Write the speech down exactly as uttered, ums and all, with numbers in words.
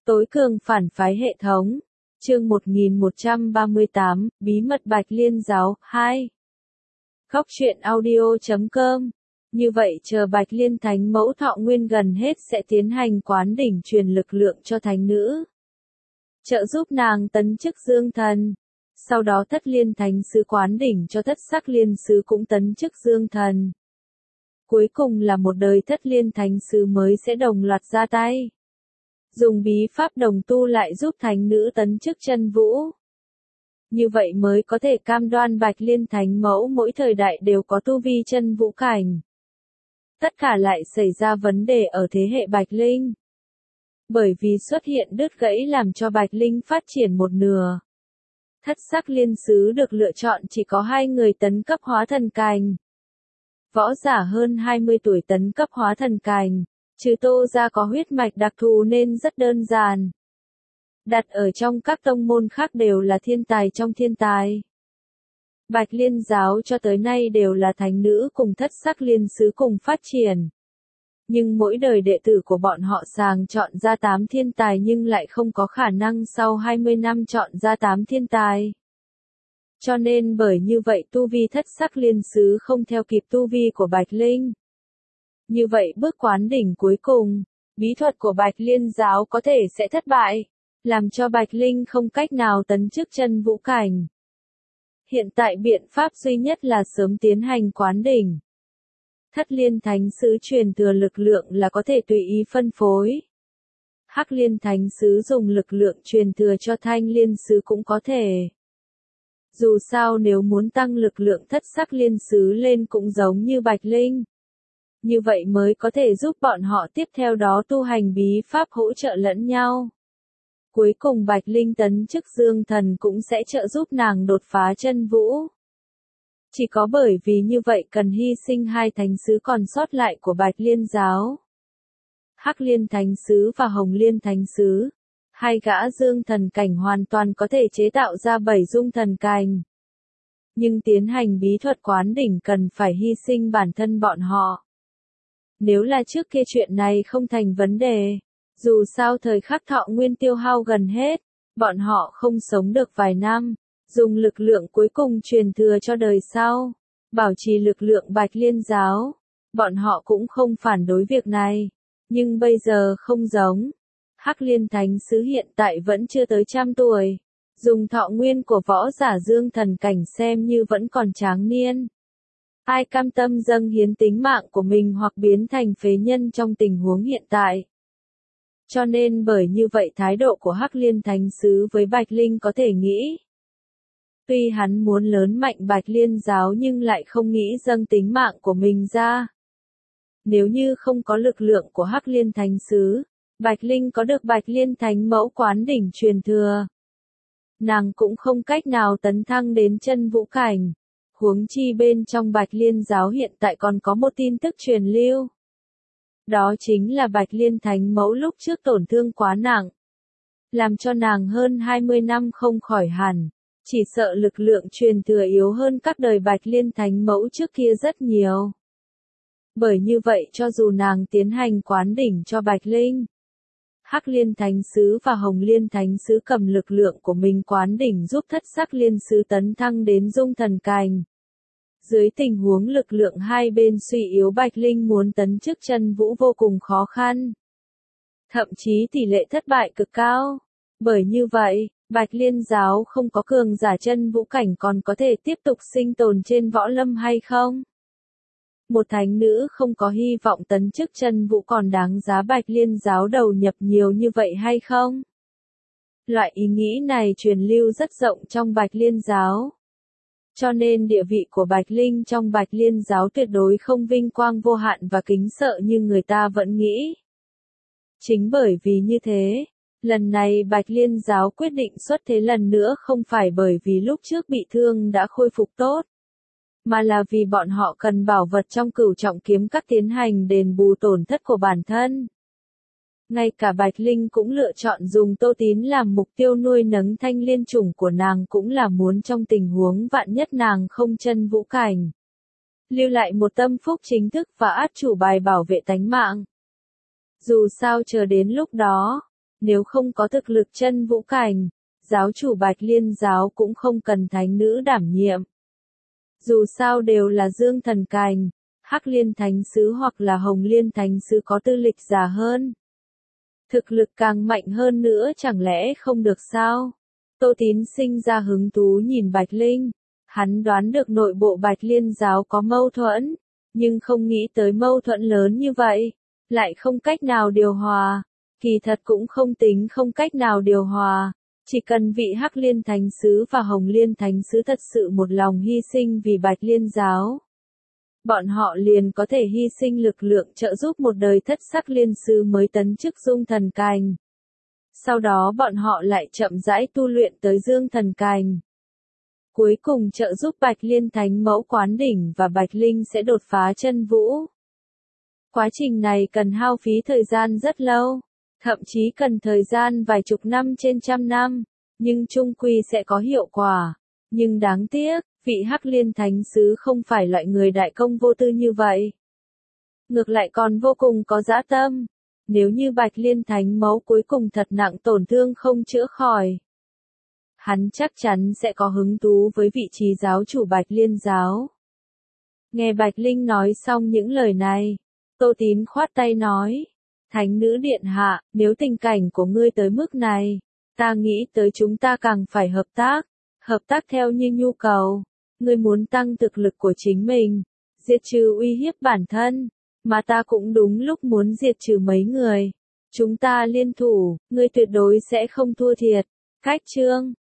Tối cường phản phái hệ thống. Chương một nghìn một trăm ba mươi tám, Bí mật Bạch Liên giáo, hai. Góc truyện audio chấm com. Như vậy chờ Bạch Liên Thánh Mẫu thọ nguyên gần hết sẽ tiến hành quán đỉnh truyền lực lượng cho thánh nữ. Trợ giúp nàng tấn chức dương thần. Sau đó Thất Liên Thánh Sứ quán đỉnh cho Thất Sắc Liên Sứ cũng tấn chức dương thần. Cuối cùng là một đời Thất Liên Thánh Sứ mới sẽ đồng loạt ra tay. Dùng bí pháp đồng tu lại giúp thánh nữ tấn chức chân vũ. Như vậy mới có thể cam đoan Bạch Liên Thánh Mẫu mỗi thời đại đều có tu vi chân vũ cảnh. Tất cả lại xảy ra vấn đề ở thế hệ Bạch Linh. Bởi vì xuất hiện đứt gãy làm cho Bạch Linh phát triển một nửa. Thất Sắc Liên Sứ được lựa chọn chỉ có hai người tấn cấp hóa thần cành. Võ giả hơn hai mươi tuổi tấn cấp hóa thần cành. Trừ Tô ra có huyết mạch đặc thù nên rất đơn giản. Đặt ở trong các tông môn khác đều là thiên tài trong thiên tài. Bạch Liên giáo cho tới nay đều là thánh nữ cùng Thất Sắc Liên Sứ cùng phát triển. Nhưng mỗi đời đệ tử của bọn họ sàng chọn ra tám thiên tài nhưng lại không có khả năng sau hai mươi năm chọn ra tám thiên tài. Cho nên bởi như vậy tu vi Thất Sắc Liên Sứ không theo kịp tu vi của Bạch Linh. Như vậy bước quán đỉnh cuối cùng, bí thuật của Bạch Liên giáo có thể sẽ thất bại, làm cho Bạch Linh không cách nào tấn chức chân vũ cảnh. Hiện tại biện pháp duy nhất là sớm tiến hành quán đỉnh. Thất Liên Thánh Sứ truyền thừa lực lượng là có thể tùy ý phân phối. Hắc Liên Thánh Sứ dùng lực lượng truyền thừa cho Thanh Liên Sứ cũng có thể. Dù sao nếu muốn tăng lực lượng Thất Sắc Liên Sứ lên cũng giống như Bạch Linh. Như vậy mới có thể giúp bọn họ tiếp theo đó tu hành bí pháp hỗ trợ lẫn nhau. Cuối cùng Bạch Linh tấn chức dương thần cũng sẽ trợ giúp nàng đột phá chân vũ. Chỉ có bởi vì như vậy cần hy sinh hai thánh sứ còn sót lại của Bạch Liên giáo. Hắc Liên Thánh Sứ và Hồng Liên Thánh Sứ. Hai gã dương thần cảnh hoàn toàn có thể chế tạo ra bảy dung thần cảnh. Nhưng tiến hành bí thuật quán đỉnh cần phải hy sinh bản thân bọn họ. Nếu là trước kia chuyện này không thành vấn đề, dù sao thời khắc thọ nguyên tiêu hao gần hết, bọn họ không sống được vài năm, dùng lực lượng cuối cùng truyền thừa cho đời sau, bảo trì lực lượng Bạch Liên giáo, bọn họ cũng không phản đối việc này, nhưng bây giờ không giống. Hắc Liên Thánh Sứ hiện tại vẫn chưa tới trăm tuổi, dùng thọ nguyên của võ giả dương thần cảnh xem như vẫn còn tráng niên. Ai cam tâm dâng hiến tính mạng của mình hoặc biến thành phế nhân trong tình huống hiện tại. Cho nên bởi như vậy thái độ của Hắc Liên Thánh Sứ với Bạch Linh có thể nghĩ. Tuy hắn muốn lớn mạnh Bạch Liên giáo nhưng lại không nghĩ dâng tính mạng của mình ra. Nếu như không có lực lượng của Hắc Liên Thánh Sứ, Bạch Linh có được Bạch Liên Thánh Mẫu quán đỉnh truyền thừa. Nàng cũng không cách nào tấn thăng đến chân vũ cảnh. Huống chi bên trong Bạch Liên giáo hiện tại còn có một tin tức truyền lưu. Đó chính là Bạch Liên Thánh Mẫu lúc trước tổn thương quá nặng. Làm cho nàng hơn hai mươi năm không khỏi hẳn. Chỉ sợ lực lượng truyền thừa yếu hơn các đời Bạch Liên Thánh Mẫu trước kia rất nhiều. Bởi như vậy cho dù nàng tiến hành quán đỉnh cho Bạch Linh, Hắc Liên Thánh Sứ và Hồng Liên Thánh Sứ cầm lực lượng của mình quán đỉnh giúp Thất Sắc Liên Sứ tấn thăng đến dung thần cảnh. Dưới tình huống lực lượng hai bên suy yếu Bạch Linh muốn tấn chức chân vũ vô cùng khó khăn. Thậm chí tỷ lệ thất bại cực cao. Bởi như vậy, Bạch Liên giáo không có cường giả chân vũ cảnh còn có thể tiếp tục sinh tồn trên võ lâm hay không? Một thánh nữ không có hy vọng tấn chức chân vũ còn đáng giá Bạch Liên giáo đầu nhập nhiều như vậy hay không? Loại ý nghĩ này truyền lưu rất rộng trong Bạch Liên giáo. Cho nên địa vị của Bạch Linh trong Bạch Liên giáo tuyệt đối không vinh quang vô hạn và kính sợ như người ta vẫn nghĩ. Chính bởi vì như thế, lần này Bạch Liên giáo quyết định xuất thế lần nữa không phải bởi vì lúc trước bị thương đã khôi phục tốt, mà là vì bọn họ cần bảo vật trong cửu trọng kiếm các tiến hành đền bù tổn thất của bản thân. Ngay cả Bạch Linh cũng lựa chọn dùng Tô Tín làm mục tiêu nuôi nấng thanh liên chủng của nàng cũng là muốn trong tình huống vạn nhất nàng không chân vũ cảnh. Lưu lại một tâm phúc chính thức và át chủ bài bảo vệ tánh mạng. Dù sao chờ đến lúc đó, Nếu không có thực lực chân vũ cảnh, giáo chủ Bạch Liên giáo cũng không cần thánh nữ đảm nhiệm. Dù sao đều là dương thần cảnh, Hắc Liên Thánh Sứ hoặc là Hồng Liên Thánh Sứ có tư lịch già hơn. Thực lực càng mạnh hơn nữa chẳng lẽ không được sao? Tô Tín sinh ra hứng thú nhìn Bạch Linh. Hắn đoán được nội bộ Bạch Liên giáo có mâu thuẫn, nhưng không nghĩ tới mâu thuẫn lớn như vậy, lại không cách nào điều hòa. Kỳ thật cũng không tính không cách nào điều hòa, chỉ cần vị Hắc Liên Thánh Sứ và Hồng Liên Thánh Sứ thật sự một lòng hy sinh vì Bạch Liên giáo. Bọn họ liền có thể hy sinh lực lượng trợ giúp một đời thất sắc liên sư mới tấn chức dung thần cành. Sau đó bọn họ lại chậm rãi tu luyện tới dương thần cành. Cuối cùng trợ giúp Bạch Liên Thánh Mẫu quán đỉnh và Bạch Linh sẽ đột phá chân vũ. Quá trình này cần hao phí thời gian rất lâu, thậm chí cần thời gian vài chục năm trên trăm năm, nhưng chung quy sẽ có hiệu quả. Nhưng đáng tiếc, vị Hắc Liên Thánh Sứ không phải loại người đại công vô tư như vậy. Ngược lại còn vô cùng có dã tâm. Nếu như Bạch Liên Thánh Mẫu cuối cùng thật nặng tổn thương không chữa khỏi, hắn chắc chắn sẽ có hứng thú với vị trí giáo chủ Bạch Liên giáo. Nghe Bạch Linh nói xong những lời này, Tô Tín khoát tay nói, Thánh nữ điện hạ, nếu tình cảnh của ngươi tới mức này, ta nghĩ tới chúng ta càng phải hợp tác, hợp tác theo như nhu cầu. Ngươi muốn tăng thực lực của chính mình, diệt trừ uy hiếp bản thân, mà ta cũng đúng lúc muốn diệt trừ mấy người. Chúng ta liên thủ, ngươi tuyệt đối sẽ không thua thiệt. Cách chương